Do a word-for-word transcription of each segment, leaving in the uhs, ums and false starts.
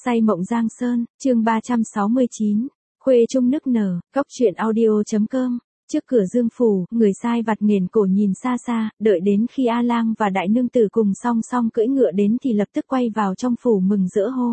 Say mộng Giang Sơn, chương ba trăm sáu mươi chín, khuê trung nức nở, cóc truyện audio.com. Trước cửa Dương phủ, người sai vặt nghển cổ nhìn xa xa, đợi đến khi A Lang và đại nương tử cùng song song cưỡi ngựa đến thì lập tức quay vào trong phủ mừng rỡ hô.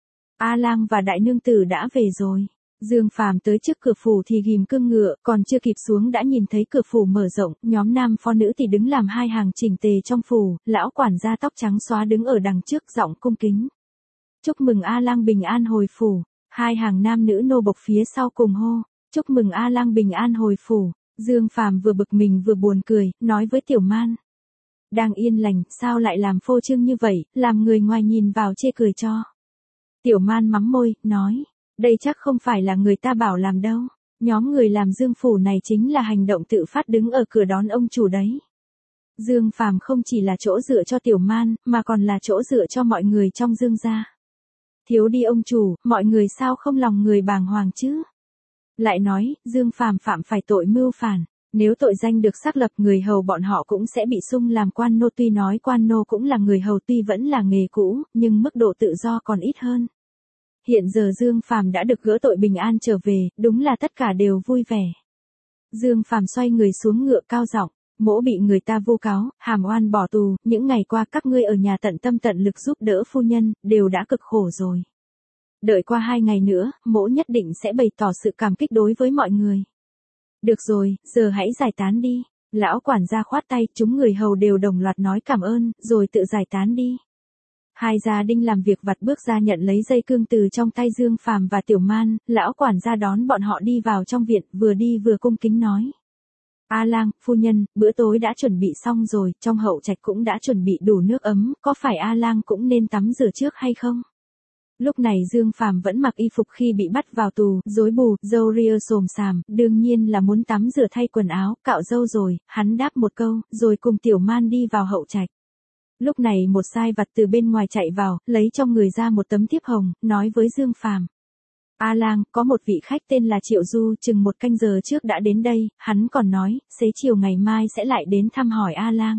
A Lang và đại nương tử đã về rồi. Dương Phàm tới trước cửa phủ thì ghim cương ngựa, còn chưa kịp xuống đã nhìn thấy cửa phủ mở rộng, nhóm nam phó nữ thì đứng làm hai hàng chỉnh tề trong phủ, lão quản gia tóc trắng xóa đứng ở đằng trước giọng cung kính. Chúc mừng A Lang bình an hồi phủ. Hai hàng nam nữ nô bộc phía sau cùng hô. Chúc mừng A Lang bình an hồi phủ. Dương Phàm vừa bực mình vừa buồn cười, nói với Tiểu Man. Đang yên lành, sao lại làm phô trương như vậy, làm người ngoài nhìn vào chê cười cho. Tiểu Man mắm môi, nói. Đây chắc không phải là người ta bảo làm đâu. Nhóm người làm Dương phủ này chính là hành động tự phát đứng ở cửa đón ông chủ đấy. Dương Phàm không chỉ là chỗ dựa cho Tiểu Man, mà còn là chỗ dựa cho mọi người trong Dương gia. Thiếu đi ông chủ, mọi người sao không lòng người bàng hoàng chứ? Lại nói, Dương Phàm phạm phải tội mưu phản, nếu tội danh được xác lập người hầu bọn họ cũng sẽ bị sung làm quan nô, tuy nói quan nô cũng là người hầu tuy vẫn là nghề cũ, nhưng mức độ tự do còn ít hơn. Hiện giờ Dương Phàm đã được gỡ tội bình an trở về, đúng là tất cả đều vui vẻ. Dương Phàm xoay người xuống ngựa cao giọng. Mỗ bị người ta vu cáo, hàm oan bỏ tù, những ngày qua các ngươi ở nhà tận tâm tận lực giúp đỡ phu nhân, đều đã cực khổ rồi. Đợi qua hai ngày nữa, mỗ nhất định sẽ bày tỏ sự cảm kích đối với mọi người. Được rồi, giờ hãy giải tán đi. Lão quản gia khoát tay, chúng người hầu đều đồng loạt nói cảm ơn, rồi tự giải tán đi. Hai gia đinh làm việc vặt bước ra nhận lấy dây cương từ trong tay Dương Phàm và Tiểu Man, lão quản gia đón bọn họ đi vào trong viện, vừa đi vừa cung kính nói. A Lang, phu nhân, bữa tối đã chuẩn bị xong rồi, trong hậu trạch cũng đã chuẩn bị đủ nước ấm, có phải A Lang cũng nên tắm rửa trước hay không? Lúc này Dương Phàm vẫn mặc y phục khi bị bắt vào tù, rối bù, râu ria xồm xàm, đương nhiên là muốn tắm rửa thay quần áo, cạo râu rồi, hắn đáp một câu, rồi cùng Tiểu Man đi vào hậu trạch. Lúc này một sai vặt từ bên ngoài chạy vào, lấy trong người ra một tấm thiếp hồng, nói với Dương Phàm. A Lang, có một vị khách tên là Triệu Du chừng một canh giờ trước đã đến đây, hắn còn nói, xế chiều ngày mai sẽ lại đến thăm hỏi A Lang.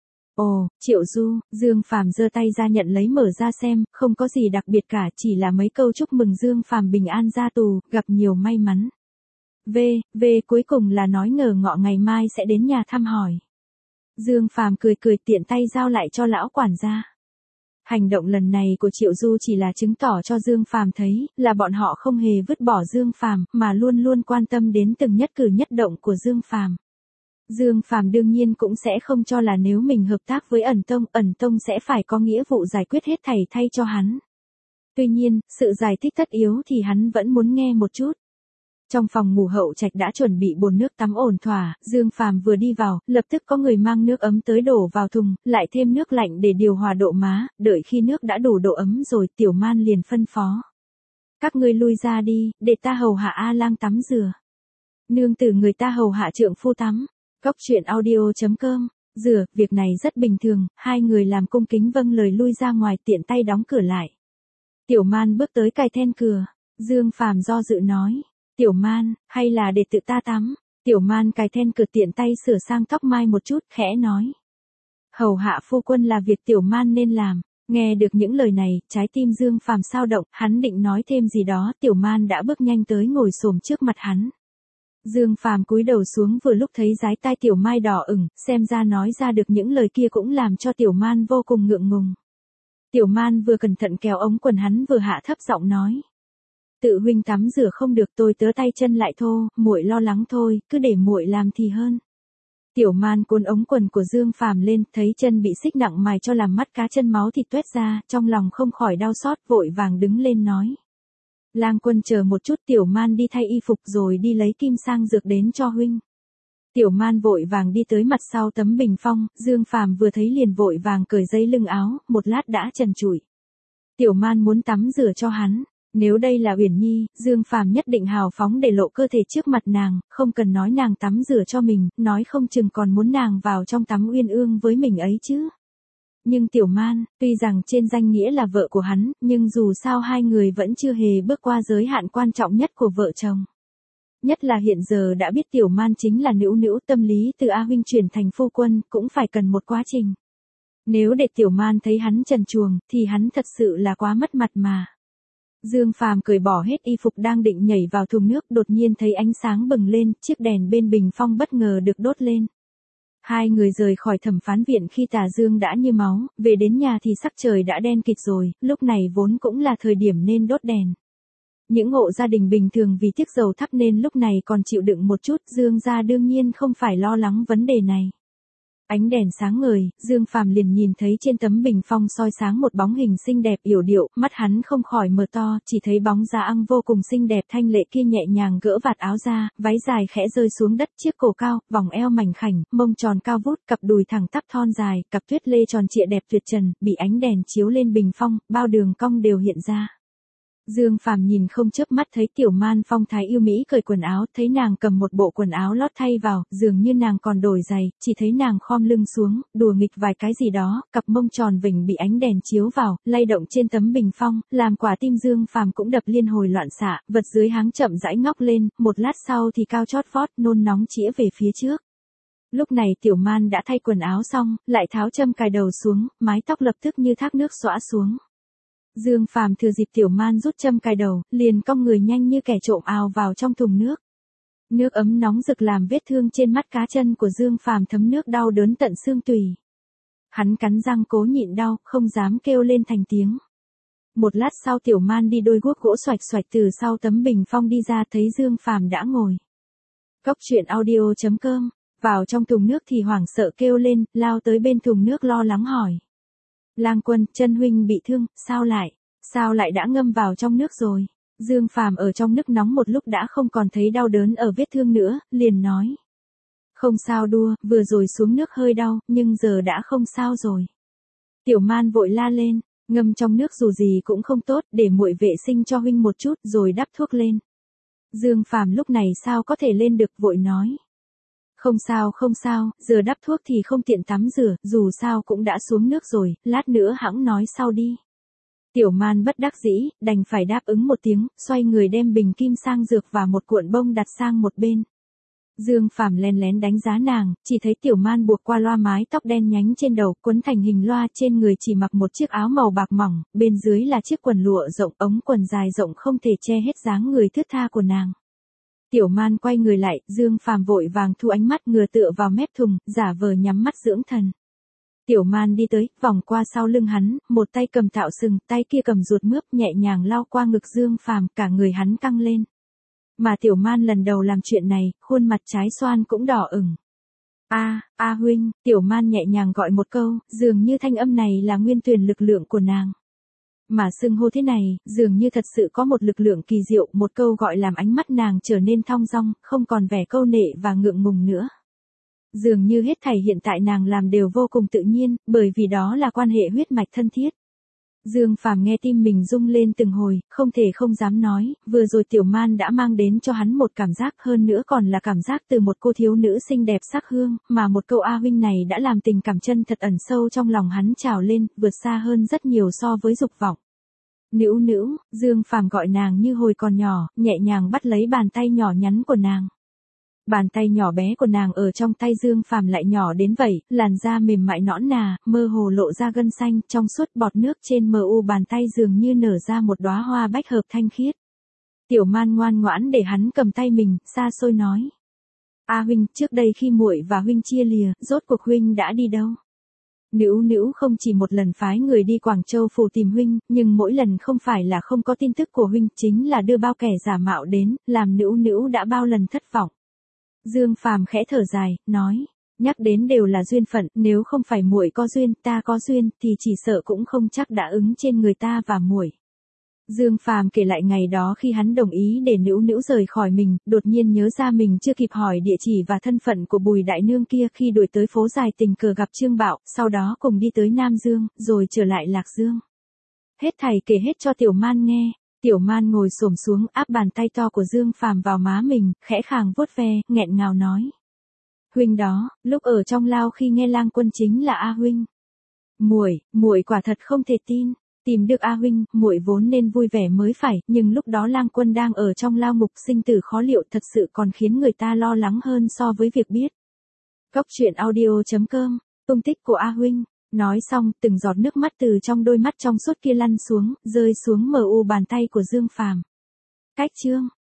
Ồ, Triệu Du, Dương Phàm giơ tay ra nhận lấy mở ra xem, không có gì đặc biệt cả, chỉ là mấy câu chúc mừng Dương Phàm bình an ra tù, gặp nhiều may mắn. V, V cuối cùng là nói ngờ ngọ ngày mai sẽ đến nhà thăm hỏi. Dương Phàm cười cười tiện tay giao lại cho lão quản gia. Hành động lần này của Triệu Du chỉ là chứng tỏ cho Dương Phàm thấy, là bọn họ không hề vứt bỏ Dương Phàm, mà luôn luôn quan tâm đến từng nhất cử nhất động của Dương Phàm. Dương Phàm đương nhiên cũng sẽ không cho là nếu mình hợp tác với ẩn tông, ẩn tông sẽ phải có nghĩa vụ giải quyết hết thảy thay cho hắn. Tuy nhiên, sự giải thích tất yếu thì hắn vẫn muốn nghe một chút. Trong phòng ngủ hậu trạch đã chuẩn bị bồn nước tắm ổn thỏa, Dương Phàm vừa đi vào, lập tức có người mang nước ấm tới đổ vào thùng, lại thêm nước lạnh để điều hòa độ má, đợi khi nước đã đủ độ ấm rồi, Tiểu Man liền phân phó. Các ngươi lui ra đi, để ta hầu hạ A Lang tắm rửa. Nương tử người ta hầu hạ trượng phu tắm. Cóc truyện audio.com. Rửa, việc này rất bình thường, hai người làm cung kính vâng lời lui ra ngoài tiện tay đóng cửa lại. Tiểu Man bước tới cài then cửa, Dương Phàm do dự nói. Tiểu Man, hay là để tự ta tắm? Tiểu Man cài then cửa tiện tay sửa sang tóc mai một chút, khẽ nói. Hầu hạ phu quân là việc Tiểu Man nên làm. Nghe được những lời này, trái tim Dương Phàm sao động, hắn định nói thêm gì đó, Tiểu Man đã bước nhanh tới ngồi xổm trước mặt hắn. Dương Phàm cúi đầu xuống vừa lúc thấy dái tai Tiểu Mai đỏ ửng, xem ra nói ra được những lời kia cũng làm cho Tiểu Man vô cùng ngượng ngùng. Tiểu Man vừa cẩn thận kéo ống quần hắn vừa hạ thấp giọng nói. Tự huynh tắm rửa không được, tôi tớ tay chân lại thô, muội lo lắng thôi, cứ để muội làm thì hơn. Tiểu Man cuốn ống quần của Dương Phàm lên, thấy chân bị xích nặng mài cho làm mắt cá chân máu thịt tuét ra, trong lòng không khỏi đau xót, vội vàng đứng lên nói. Lang quân chờ một chút, Tiểu Man đi thay y phục rồi đi lấy kim sang dược đến cho huynh. Tiểu Man vội vàng đi tới mặt sau tấm bình phong, Dương Phàm vừa thấy liền vội vàng cởi dây lưng áo, một lát đã trần trụi. Tiểu Man muốn tắm rửa cho hắn. Nếu đây là Uyển Nhi, Dương Phàm nhất định hào phóng để lộ cơ thể trước mặt nàng, không cần nói nàng tắm rửa cho mình, nói không chừng còn muốn nàng vào trong tắm uyên ương với mình ấy chứ. Nhưng Tiểu Man, tuy rằng trên danh nghĩa là vợ của hắn, nhưng dù sao hai người vẫn chưa hề bước qua giới hạn quan trọng nhất của vợ chồng. Nhất là hiện giờ đã biết Tiểu Man chính là nữu nữu, tâm lý từ A huynh chuyển thành phu quân, cũng phải cần một quá trình. Nếu để Tiểu Man thấy hắn trần truồng, thì hắn thật sự là quá mất mặt mà. Dương Phàm cởi bỏ hết y phục đang định nhảy vào thùng nước, đột nhiên thấy ánh sáng bừng lên, chiếc đèn bên bình phong bất ngờ được đốt lên. Hai người rời khỏi thẩm phán viện khi tà dương đã như máu, về đến nhà thì sắc trời đã đen kịt rồi, lúc này vốn cũng là thời điểm nên đốt đèn. Những hộ gia đình bình thường vì tiếc dầu thắp nên lúc này còn chịu đựng một chút, Dương gia đương nhiên không phải lo lắng vấn đề này. Ánh đèn sáng ngời, Dương Phàm liền nhìn thấy trên tấm bình phong soi sáng một bóng hình xinh đẹp yểu điệu, mắt hắn không khỏi mở to, chỉ thấy bóng da ăng vô cùng xinh đẹp thanh lệ kia nhẹ nhàng gỡ vạt áo ra, váy dài khẽ rơi xuống đất, chiếc cổ cao, vòng eo mảnh khảnh, mông tròn cao vút, cặp đùi thẳng tắp thon dài, cặp tuyết lê tròn trịa đẹp tuyệt trần, bị ánh đèn chiếu lên bình phong, bao đường cong đều hiện ra. Dương Phàm nhìn không chớp mắt thấy Tiểu Man phong thái yêu mỹ cởi quần áo, thấy nàng cầm một bộ quần áo lót thay vào, dường như nàng còn đổi giày, chỉ thấy nàng khom lưng xuống, đùa nghịch vài cái gì đó, cặp mông tròn vểnh bị ánh đèn chiếu vào, lay động trên tấm bình phong, làm quả tim Dương Phàm cũng đập liên hồi loạn xạ, vật dưới háng chậm rãi ngóc lên, một lát sau thì cao chót vót, nôn nóng chĩa về phía trước. Lúc này Tiểu Man đã thay quần áo xong, lại tháo châm cài đầu xuống, mái tóc lập tức như thác nước xõa xuống. Dương Phàm thừa dịp Tiểu Man rút châm cài đầu, liền cong người nhanh như kẻ trộm ào vào trong thùng nước. Nước ấm nóng rực làm vết thương trên mắt cá chân của Dương Phàm thấm nước đau đớn tận xương tủy. Hắn cắn răng cố nhịn đau, không dám kêu lên thành tiếng. Một lát sau Tiểu Man đi đôi guốc gỗ xoạch xoạch từ sau tấm bình phong đi ra, thấy Dương Phàm đã ngồi. Cốc truyện audio chấm com, vào trong thùng nước thì hoảng sợ kêu lên, lao tới bên thùng nước lo lắng hỏi. Lang Quân, chân huynh bị thương, sao lại, sao lại đã ngâm vào trong nước rồi? Dương Phàm ở trong nước nóng một lúc đã không còn thấy đau đớn ở vết thương nữa, liền nói. Không sao đua, vừa rồi xuống nước hơi đau, nhưng giờ đã không sao rồi. Tiểu Man vội la lên, ngâm trong nước dù gì cũng không tốt, để muội vệ sinh cho huynh một chút rồi đắp thuốc lên. Dương Phàm lúc này sao có thể lên được, vội nói. Không sao không sao, giờ đắp thuốc thì không tiện tắm rửa, dù sao cũng đã xuống nước rồi, lát nữa hẵng nói sau đi. Tiểu Man bất đắc dĩ, đành phải đáp ứng một tiếng, xoay người đem bình kim sang dược và một cuộn bông đặt sang một bên. Dương Phàm lén lén đánh giá nàng, chỉ thấy Tiểu Man buộc qua loa mái tóc đen nhánh trên đầu, quấn thành hình loa, trên người chỉ mặc một chiếc áo màu bạc mỏng, bên dưới là chiếc quần lụa rộng, ống quần dài rộng không thể che hết dáng người thướt tha của nàng. Tiểu Man quay người lại, Dương Phàm vội vàng thu ánh mắt ngửa tựa vào mép thùng, giả vờ nhắm mắt dưỡng thần. Tiểu Man đi tới, vòng qua sau lưng hắn, một tay cầm thạo sừng, tay kia cầm ruột mướp, nhẹ nhàng lau qua ngực Dương Phàm, cả người hắn căng lên. Mà Tiểu Man lần đầu làm chuyện này, khuôn mặt trái xoan cũng đỏ ửng. A, A huynh, Tiểu Man nhẹ nhàng gọi một câu, dường như thanh âm này là nguyên tuyển lực lượng của nàng. Mà xưng hô thế này, dường như thật sự có một lực lượng kỳ diệu, một câu gọi làm ánh mắt nàng trở nên thong dong, không còn vẻ câu nệ và ngượng ngùng nữa. Dường như hết thảy hiện tại nàng làm đều vô cùng tự nhiên, bởi vì đó là quan hệ huyết mạch thân thiết. Dương Phàm nghe tim mình rung lên từng hồi, không thể không dám nói, vừa rồi Tiểu Man đã mang đến cho hắn một cảm giác, hơn nữa còn là cảm giác từ một cô thiếu nữ xinh đẹp sắc hương, mà một câu A huynh này đã làm tình cảm chân thật ẩn sâu trong lòng hắn trào lên, vượt xa hơn rất nhiều so với dục vọng. Nữu nữu, Dương Phàm gọi nàng như hồi còn nhỏ, nhẹ nhàng bắt lấy bàn tay nhỏ nhắn của nàng. Bàn tay nhỏ bé của nàng ở trong tay Dương Phàm lại nhỏ đến vậy, làn da mềm mại nõn nà, mơ hồ lộ ra gân xanh, trong suốt bọt nước trên mờ u bàn tay dường như nở ra một đóa hoa bách hợp thanh khiết. Tiểu Man ngoan ngoãn để hắn cầm tay mình, xa xôi nói. A huynh, trước đây khi muội và huynh chia lìa, rốt cuộc huynh đã đi đâu? Nữu nữu không chỉ một lần phái người đi Quảng Châu phủ tìm huynh, nhưng mỗi lần không phải là không có tin tức của huynh, chính là đưa bao kẻ giả mạo đến, làm nữu nữu đã bao lần thất vọng. Dương Phàm khẽ thở dài, nói, nhắc đến đều là duyên phận, nếu không phải muội có duyên, ta có duyên, thì chỉ sợ cũng không chắc đã ứng trên người ta và muội. Dương Phàm kể lại ngày đó khi hắn đồng ý để Nữu Nữu rời khỏi mình, đột nhiên nhớ ra mình chưa kịp hỏi địa chỉ và thân phận của Bùi đại nương kia, khi đuổi tới phố dài tình cờ gặp Trương Bạo, sau đó cùng đi tới Nam Dương, rồi trở lại Lạc Dương. Hết thảy kể hết cho Tiểu Man nghe. Tiểu Man ngồi xổm xuống, áp bàn tay to của Dương Phàm vào má mình, khẽ khàng vuốt ve, nghẹn ngào nói. Huynh đó, lúc ở trong lao khi nghe Lang Quân chính là A huynh. Muội, muội quả thật không thể tin. Tìm được A huynh, muội vốn nên vui vẻ mới phải, nhưng lúc đó Lang Quân đang ở trong lao ngục, sinh tử khó liệu, thật sự còn khiến người ta lo lắng hơn so với việc biết. Cốc truyện audio chấm com, tung tích của A huynh. Nói xong, từng giọt nước mắt từ trong đôi mắt trong suốt kia lăn xuống, rơi xuống mờ u bàn tay của Dương Phàm. Cách chương